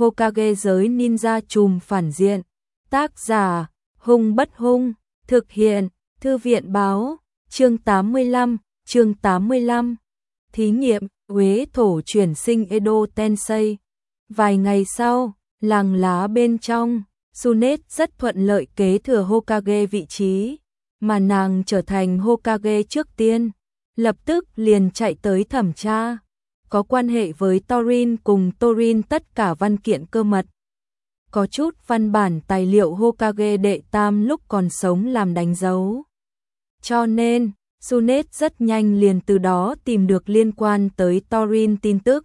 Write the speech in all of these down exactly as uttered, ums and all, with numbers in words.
Hokage giới ninja trùm phản diện. Tác giả, Hung Bất Hung, thực hiện, Thư viện báo, chương tám mươi lăm, chương tám mươi lăm. Thí nghiệm, Uế thổ chuyển sinh Edo Tensei. Vài ngày sau, làng lá bên trong, Tsunade rất thuận lợi kế thừa Hokage vị trí, mà nàng trở thành Hokage trước tiên, lập tức liền chạy tới thẩm tra, có quan hệ với Torin cùng Torin tất cả văn kiện cơ mật. Có chút văn bản tài liệu Hokage đệ tam lúc còn sống làm đánh dấu. Cho nên, Tsunade rất nhanh liền từ đó tìm được liên quan tới Torin tin tức.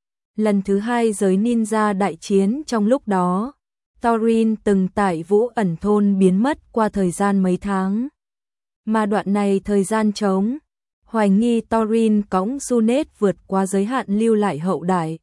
Lần thứ hai giới ninja đại chiến trong lúc đó, Torin từng tại Vũ Ẩn Thôn biến mất qua thời gian mấy tháng. Mà đoạn này thời gian trống, hoài nghi Torin cõng Tsunade vượt qua giới hạn lưu lại hậu đại.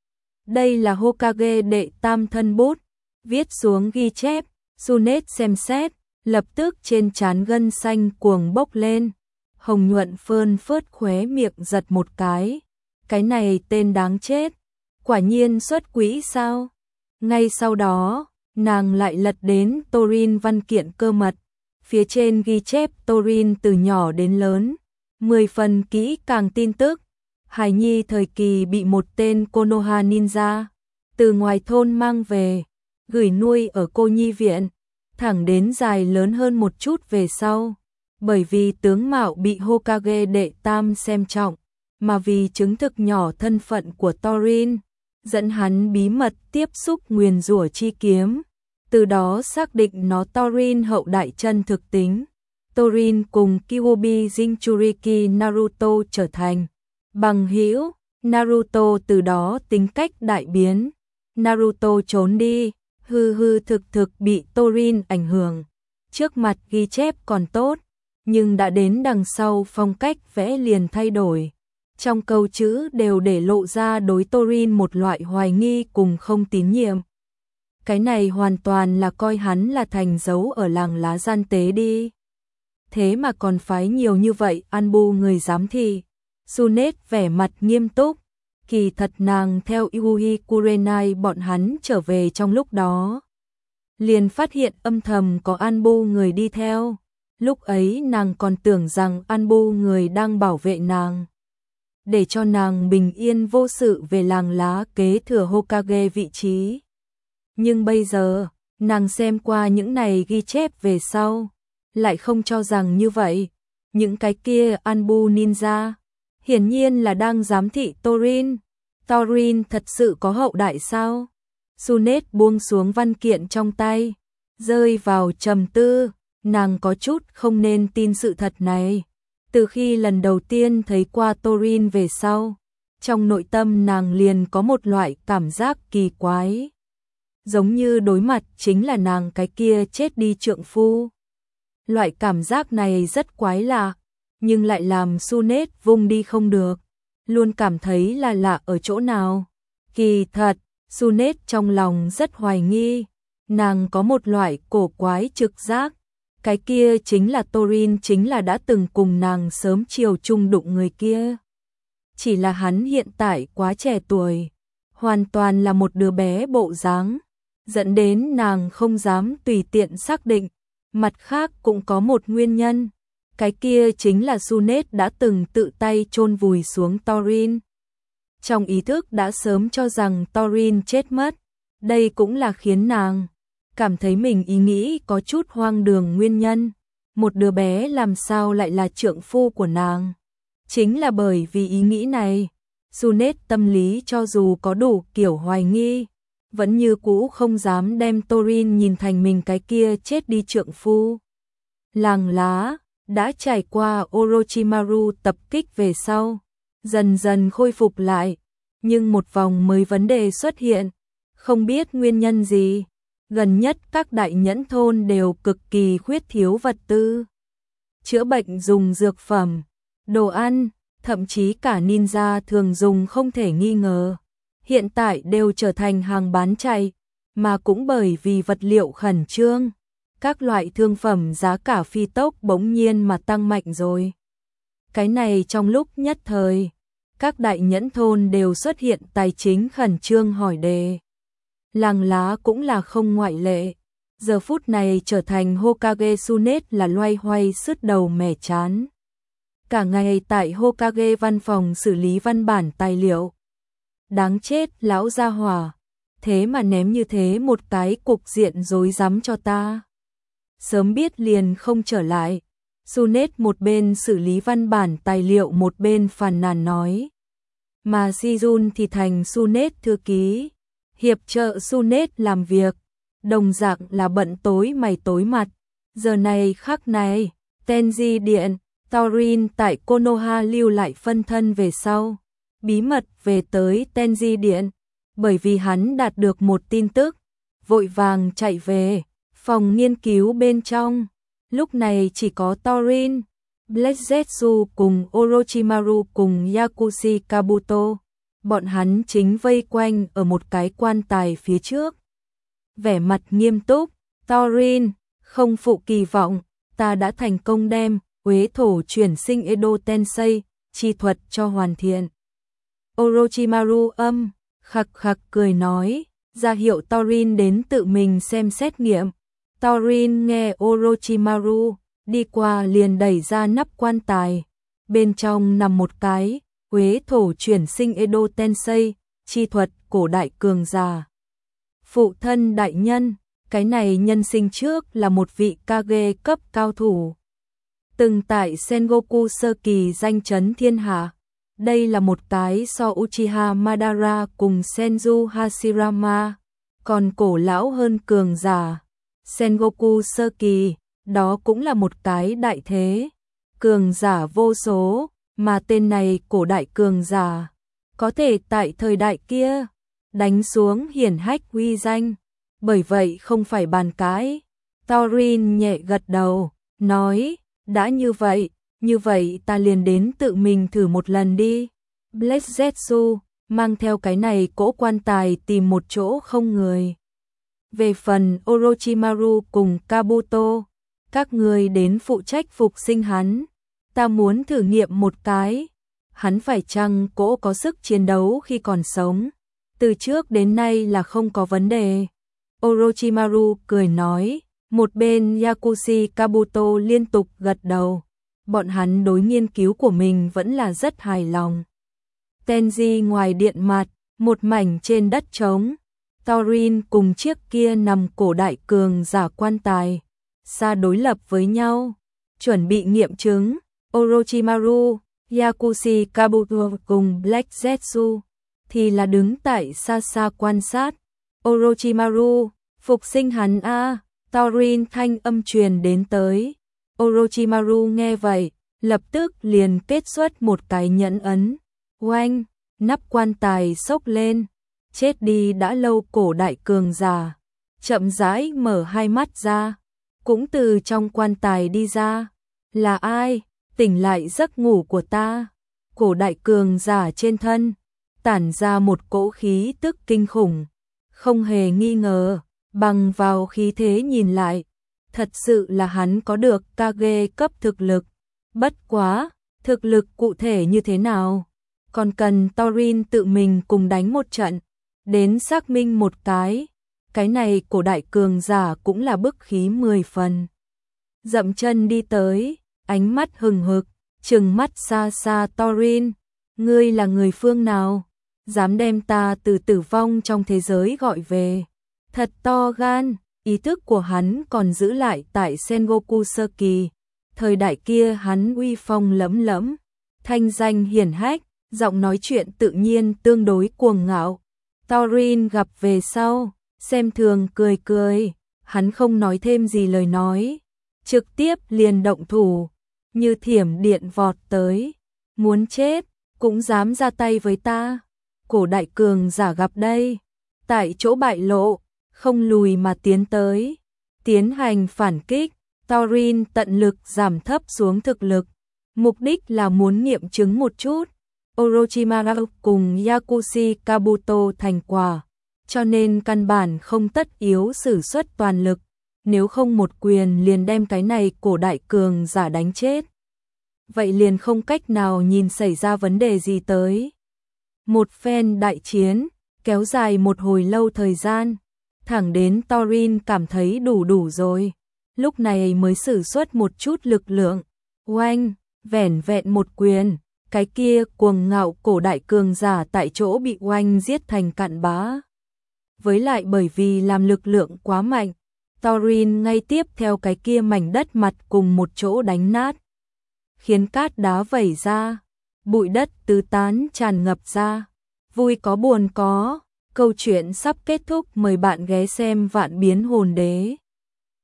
Đây là Hokage đệ tam thân bút, viết xuống ghi chép, Tsunade xem xét, lập tức trên trán gân xanh cuồng bốc lên, hồng nhuận phơn phớt khóe miệng giật một cái. Cái này tên đáng chết, quả nhiên xuất quỹ sao? Ngay sau đó, nàng lại lật đến Torin văn kiện cơ mật, phía trên ghi chép Torin từ nhỏ đến lớn, mười phần kỹ càng tin tức. Hài nhi thời kỳ bị một tên Konoha ninja từ ngoài thôn mang về, gửi nuôi ở cô nhi viện, thẳng đến dài lớn hơn một chút về sau, bởi vì tướng mạo bị Hokage đệ tam xem trọng, mà vì chứng thực nhỏ thân phận của Torin, dẫn hắn bí mật tiếp xúc nguyền rủa chi kiếm, từ đó xác định nó Torin hậu đại chân thực tính. Torin cùng Kyuubi Jinchuriki Naruto trở thành bằng hữu, Naruto từ đó tính cách đại biến, Naruto trốn đi, hư hư thực thực bị Torin ảnh hưởng, trước mặt ghi chép còn tốt, nhưng đã đến đằng sau phong cách vẽ liền thay đổi. Trong câu chữ đều để lộ ra đối Torin một loại hoài nghi cùng không tín nhiệm. Cái này hoàn toàn là coi hắn là thành dấu ở làng lá gian tế đi. Thế mà còn phái nhiều như vậy Anbu người giám thị. Tsunade vẻ mặt nghiêm túc, kỳ thật nàng theo Yui Kurenai bọn hắn trở về trong lúc đó. Liền phát hiện âm thầm có Anbu người đi theo. Lúc ấy nàng còn tưởng rằng Anbu người đang bảo vệ nàng, để cho nàng bình yên vô sự về làng lá kế thừa Hokage vị trí. Nhưng bây giờ, nàng xem qua những này ghi chép về sau, lại không cho rằng như vậy. Những cái kia Anbu ninja, hiển nhiên là đang giám thị Torin. Torin thật sự có hậu đại sao? Tsunade buông xuống văn kiện trong tay, rơi vào trầm tư, nàng có chút không nên tin sự thật này. Từ khi lần đầu tiên thấy qua Torin về sau, trong nội tâm nàng liền có một loại cảm giác kỳ quái. Giống như đối mặt chính là nàng cái kia chết đi trượng phu. Loại cảm giác này rất quái lạ, nhưng lại làm Tsunade vung đi không được. Luôn cảm thấy là lạ ở chỗ nào. Kỳ thật, Tsunade trong lòng rất hoài nghi. Nàng có một loại cổ quái trực giác. Cái kia chính là Torin chính là đã từng cùng nàng sớm chiều chung đụng người kia. Chỉ là hắn hiện tại quá trẻ tuổi, hoàn toàn là một đứa bé bộ dáng, dẫn đến nàng không dám tùy tiện xác định. Mặt khác cũng có một nguyên nhân, cái kia chính là Tsunade đã từng tự tay chôn vùi xuống Torin. Trong ý thức đã sớm cho rằng Torin chết mất, đây cũng là khiến nàng cảm thấy mình ý nghĩ có chút hoang đường nguyên nhân. Một đứa bé làm sao lại là trượng phu của nàng? Chính là bởi vì ý nghĩ này, Tsunade tâm lý cho dù có đủ kiểu hoài nghi, vẫn như cũ không dám đem Torin nhìn thành mình cái kia chết đi trượng phu. Làng lá đã trải qua Orochimaru tập kích về sau, dần dần khôi phục lại, nhưng một vòng mới vấn đề xuất hiện, không biết nguyên nhân gì. Gần nhất các đại nhẫn thôn đều cực kỳ khuyết thiếu vật tư, chữa bệnh dùng dược phẩm, đồ ăn, thậm chí cả ninja thường dùng không thể nghi ngờ. Hiện tại đều trở thành hàng bán chạy, mà cũng bởi vì vật liệu khẩn trương, các loại thương phẩm giá cả phi tốc bỗng nhiên mà tăng mạnh rồi. Cái này trong lúc nhất thời, các đại nhẫn thôn đều xuất hiện tài chính khẩn trương hỏi đề. Làng lá cũng là không ngoại lệ. Giờ phút này trở thành Hokage Tsunade là loay hoay sứt đầu mẻ chán. Cả ngày tại Hokage văn phòng xử lý văn bản tài liệu. Đáng chết lão gia hỏa, thế mà ném như thế một cái cục diện rối rắm cho ta. Sớm biết liền không trở lại. Tsunade một bên xử lý văn bản tài liệu một bên phàn nàn nói. Mà Shizun thì thành Tsunade thư ký, hiệp trợ Tsunade làm việc, đồng dạng là bận tối mày tối mặt. Giờ này khắc này, Tenji Điện, Taurin tại Konoha lưu lại phân thân về sau, bí mật về tới Tenji Điện, bởi vì hắn đạt được một tin tức, vội vàng chạy về phòng nghiên cứu bên trong. Lúc này chỉ có Taurin, Black Zetsu cùng Orochimaru cùng Yakushi Kabuto. Bọn hắn chính vây quanh ở một cái quan tài phía trước. Vẻ mặt nghiêm túc, Taurin, không phụ kỳ vọng, ta đã thành công đem Uế thổ chuyển sinh Edo Tensei chi thuật cho hoàn thiện. Orochimaru âm, khặc khặc cười nói, ra hiệu Taurin đến tự mình xem xét nghiệm. Taurin nghe Orochimaru, đi qua liền đẩy ra nắp quan tài. Bên trong nằm một cái Uế thổ chuyển sinh Edo Tensei, chi thuật cổ đại cường giả. Phụ thân đại nhân, cái này nhân sinh trước là một vị Kage cấp cao thủ. Từng tại Sengoku sơ kỳ danh chấn thiên hạ. Đây là một cái so Uchiha Madara cùng Senju Hashirama, còn cổ lão hơn cường giả. Sengoku sơ kỳ, đó cũng là một cái đại thế. Cường giả vô số, mà tên này cổ đại cường giả. Có thể tại thời đại kia, đánh xuống hiển hách uy danh. Bởi vậy không phải bàn cãi. Taurin nhẹ gật đầu, nói, đã như vậy, như vậy ta liền đến tự mình thử một lần đi. Black Zetsu mang theo cái này cỗ quan tài tìm một chỗ không người. Về phần Orochimaru cùng Kabuto, các người đến phụ trách phục sinh hắn. Ta muốn thử nghiệm một cái, hắn phải chăng cỗ có sức chiến đấu khi còn sống. Từ trước đến nay là không có vấn đề. Orochimaru cười nói, một bên Yakushi Kabuto liên tục gật đầu. Bọn hắn đối nghiên cứu của mình vẫn là rất hài lòng. Tenji ngoài điện mặt, một mảnh trên đất trống. Taurin cùng chiếc kia nằm cổ đại cường giả quan tài, xa đối lập với nhau, chuẩn bị nghiệm chứng. Orochimaru, Yakushi Kabuto cùng Black Zetsu thì là đứng tại xa xa quan sát. Orochimaru, phục sinh hắn a. Taurin thanh âm truyền đến tới. Orochimaru nghe vậy, lập tức liền kết xuất một cái nhẫn ấn. Oanh, nắp quan tài xốc lên. Chết đi đã lâu cổ đại cường giả, chậm rãi mở hai mắt ra, cũng từ trong quan tài đi ra. Là ai? Tỉnh lại giấc ngủ của ta. Cổ đại cường giả trên thân tản ra một cỗ khí tức kinh khủng, không hề nghi ngờ, bằng vào khí thế nhìn lại, thật sự là hắn có được Kage cấp thực lực. Bất quá, thực lực cụ thể như thế nào, còn cần Taurin tự mình cùng đánh một trận, đến xác minh một cái. Cái này cổ đại cường giả cũng là bức khí mười phần. Dậm chân đi tới, ánh mắt hừng hực, trừng mắt xa xa Taurin. Ngươi là người phương nào? Dám đem ta từ tử vong trong thế giới gọi về. Thật to gan, ý thức của hắn còn giữ lại tại Sengoku sơ kỳ. Thời đại kia hắn uy phong lẫm lẫm, thanh danh hiển hách, giọng nói chuyện tự nhiên tương đối cuồng ngạo. Taurin gặp về sau, xem thường cười cười, hắn không nói thêm gì lời nói, trực tiếp liền động thủ, như thiểm điện vọt tới. Muốn chết, cũng dám ra tay với ta. Cổ đại cường giả gặp đây, tại chỗ bại lộ, không lùi mà tiến tới, tiến hành phản kích. Taurin tận lực giảm thấp xuống thực lực, mục đích là muốn nghiệm chứng một chút Orochimaru cùng Yakushi Kabuto thành quả, cho nên căn bản không tất yếu sử xuất toàn lực, nếu không một quyền liền đem cái này cổ đại cường giả đánh chết. Vậy liền không cách nào nhìn xảy ra vấn đề gì tới. Một phen đại chiến, kéo dài một hồi lâu thời gian, thẳng đến Thorin cảm thấy đủ đủ rồi, lúc này mới sử xuất một chút lực lượng, oanh, vẻn vẹn một quyền, cái kia cuồng ngạo cổ đại cường giả tại chỗ bị oanh giết thành cặn bã. Với lại bởi vì làm lực lượng quá mạnh, Thorin ngay tiếp theo cái kia mảnh đất mặt cùng một chỗ đánh nát, khiến cát đá vẩy ra, bụi đất tứ tán tràn ngập ra. Vui có buồn có, câu chuyện sắp kết thúc, mời bạn ghé xem Vạn Biến Hồn Đế.